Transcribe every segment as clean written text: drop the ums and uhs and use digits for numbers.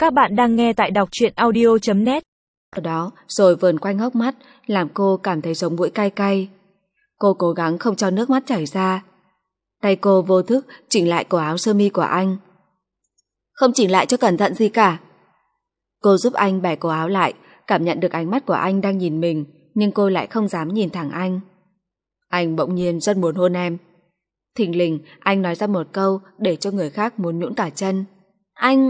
Các bạn đang nghe tại đọc truyện audio.net. Ở đó rồi vờn quanh hốc mắt, làm cô cảm thấy sống mũi cay cay. Cô cố gắng không cho nước mắt chảy ra. Tay cô vô thức chỉnh lại cổ áo sơ mi của anh. Không chỉnh lại cho cẩn thận gì cả. Cô giúp anh bẻ cổ áo lại, cảm nhận được ánh mắt của anh đang nhìn mình, nhưng cô lại không dám nhìn thẳng anh. Anh bỗng nhiên rất muốn hôn em. Thình lình anh nói ra một câu để cho người khác muốn nhũn cả chân. Anh...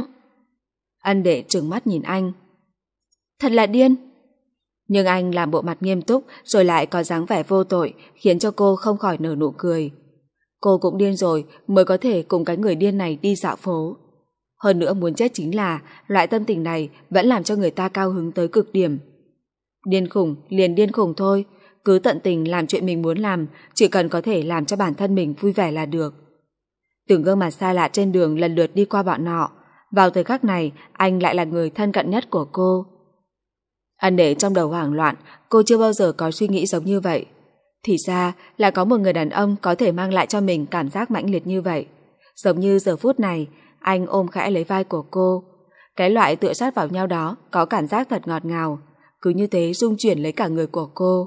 Ân Đệ trừng mắt nhìn anh. Thật là điên. Nhưng anh làm bộ mặt nghiêm túc rồi lại có dáng vẻ vô tội, khiến cho cô không khỏi nở nụ cười. Cô cũng điên rồi mới có thể cùng cái người điên này đi dạo phố. Hơn nữa muốn chết chính là loại tâm tình này vẫn làm cho người ta cao hứng tới cực điểm. Điên khùng liền điên khùng thôi, cứ tận tình làm chuyện mình muốn làm, chỉ cần có thể làm cho bản thân mình vui vẻ là được. Từng gương mặt xa lạ trên đường lần lượt đi qua bọn họ. Vào thời khắc này, anh lại là người thân cận nhất của cô. Ân Đệ trong đầu hoảng loạn, cô chưa bao giờ có suy nghĩ giống như vậy. Thì ra là có một người đàn ông có thể mang lại cho mình cảm giác mãnh liệt như vậy. Giống như giờ phút này, anh ôm khẽ lấy vai của cô. Cái loại tựa sát vào nhau đó có cảm giác thật ngọt ngào, cứ như thế rung chuyển lấy cả người của cô.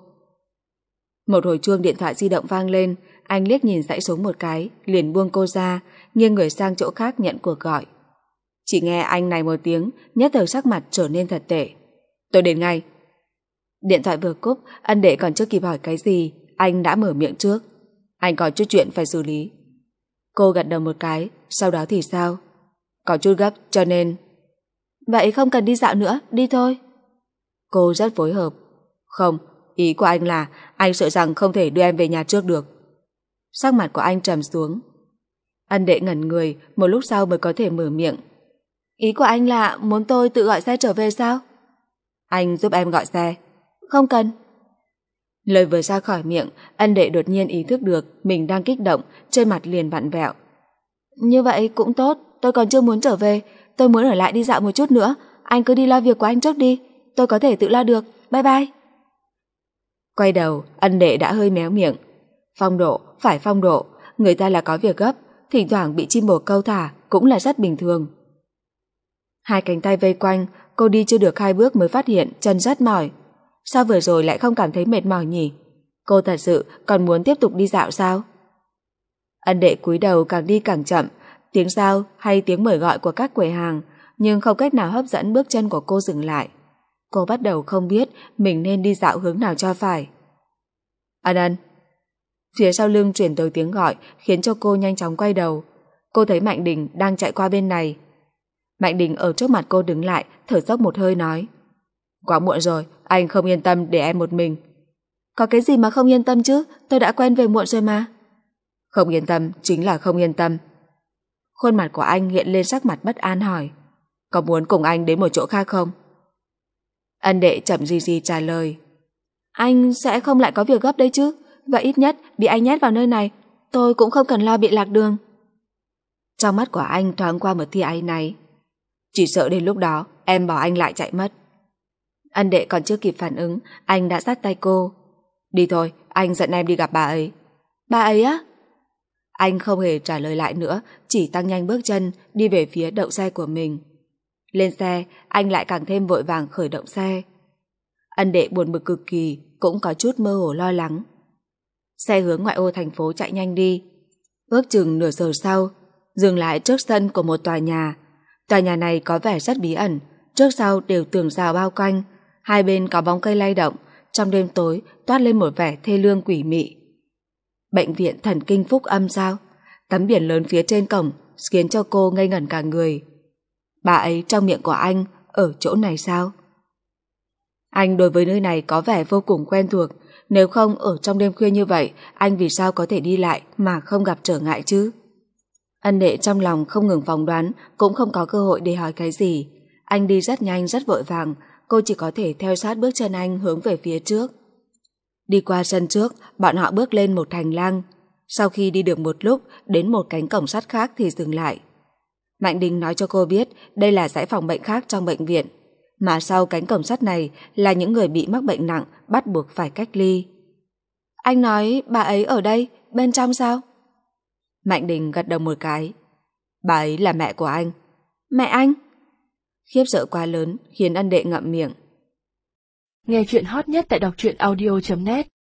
Một hồi chuông điện thoại di động vang lên, anh liếc nhìn dãy số một cái, liền buông cô ra, nghiêng người sang chỗ khác nhận cuộc gọi. Chỉ nghe anh này một tiếng, nhất thời sắc mặt trở nên thật tệ. Tôi đến ngay. Điện thoại vừa cúp, Ân Đệ còn chưa kịp hỏi cái gì, anh đã mở miệng trước. Anh có chút chuyện phải xử lý. Cô gật đầu một cái, sau đó thì sao? Có chút gấp cho nên... Vậy không cần đi dạo nữa, đi thôi. Cô rất phối hợp. Không, ý của anh là anh sợ rằng không thể đưa em về nhà trước được. Sắc mặt của anh trầm xuống. Ân Đệ ngẩn người, một lúc sau mới có thể mở miệng. Ý của anh là muốn tôi tự gọi xe trở về sao? Anh giúp em gọi xe. Không cần. Lời vừa ra khỏi miệng, Ân Đệ đột nhiên ý thức được mình đang kích động, trên mặt liền vặn vẹo. Như vậy cũng tốt, tôi còn chưa muốn trở về, tôi muốn ở lại đi dạo một chút nữa, anh cứ đi lo việc của anh trước đi, tôi có thể tự lo được, bye bye. Quay đầu, Ân Đệ đã hơi méo miệng. Phong độ, phải phong độ, người ta là có việc gấp, thỉnh thoảng bị chim bồ câu thả cũng là rất bình thường. Hai cánh tay vây quanh, cô đi chưa được 2 bước mới phát hiện chân rất mỏi. Sao vừa rồi lại không cảm thấy mệt mỏi nhỉ? Cô thật sự còn muốn tiếp tục đi dạo sao? Ân Đệ cúi đầu càng đi càng chậm, tiếng giao hay tiếng mời gọi của các quầy hàng, nhưng không cách nào hấp dẫn bước chân của cô dừng lại. Cô bắt đầu không biết mình nên đi dạo hướng nào cho phải. Ân. Phía sau lưng chuyển tới tiếng gọi khiến cho cô nhanh chóng quay đầu. Cô thấy Mạnh Đình đang chạy qua bên này. Mạnh Đình ở trước mặt cô đứng lại, thở dốc một hơi nói. Quá muộn rồi, anh không yên tâm để em một mình. Có cái gì mà không yên tâm chứ, tôi đã quen về muộn rồi mà. Không yên tâm chính là không yên tâm. Khuôn mặt của anh hiện lên sắc mặt bất an hỏi. Có muốn cùng anh đến một chỗ khác không? Ân Đệ chậm gì gì trả lời. Anh sẽ không lại có việc gấp đấy chứ, và ít nhất bị anh nhét vào nơi này, tôi cũng không cần lo bị lạc đường. Trong mắt của anh thoáng qua một tia áy náy. Chỉ sợ đến lúc đó em bỏ anh lại chạy mất. Ân Đệ còn chưa kịp phản ứng, anh đã dắt tay cô. Đi thôi, anh dẫn em đi gặp bà ấy. Bà ấy á? Anh không hề trả lời lại nữa, chỉ tăng nhanh bước chân đi về phía đậu xe của mình. Lên xe, anh lại càng thêm vội vàng khởi động xe. Ân Đệ buồn bực cực kỳ, cũng có chút mơ hồ lo lắng. Xe hướng ngoại ô thành phố chạy nhanh đi. Ước chừng nửa giờ sau, dừng lại trước sân của một tòa nhà. Tòa nhà này có vẻ rất bí ẩn, trước sau đều tường rào bao quanh, hai bên có bóng cây lay động, trong đêm tối toát lên một vẻ thê lương quỷ mị. Bệnh viện thần kinh Phúc Âm sao? Tấm biển lớn phía trên cổng khiến cho cô ngây ngẩn cả người. Bà ấy trong miệng của anh ở chỗ này sao? Anh đối với nơi này có vẻ vô cùng quen thuộc, nếu không ở trong đêm khuya như vậy, anh vì sao có thể đi lại mà không gặp trở ngại chứ? Ân Đệ trong lòng không ngừng phỏng đoán, cũng không có cơ hội để hỏi cái gì. Anh đi rất nhanh rất vội vàng, cô chỉ có thể theo sát bước chân anh hướng về phía trước. Đi qua sân trước, bọn họ bước lên một hành lang. Sau khi đi được một lúc, đến một cánh cổng sắt khác thì dừng lại. Mạnh Đình nói cho cô biết đây là dãy phòng bệnh khác trong bệnh viện, mà sau cánh cổng sắt này là những người bị mắc bệnh nặng bắt buộc phải cách ly. Anh nói bà ấy ở đây, bên trong sao? Mạnh Đình gật đầu một cái. Bà ấy là mẹ của anh. Mẹ anh? Khiếp sợ quá lớn khiến ân đệ ngậm miệng. Nghe chuyện hot nhất tại đọc truyện audio.net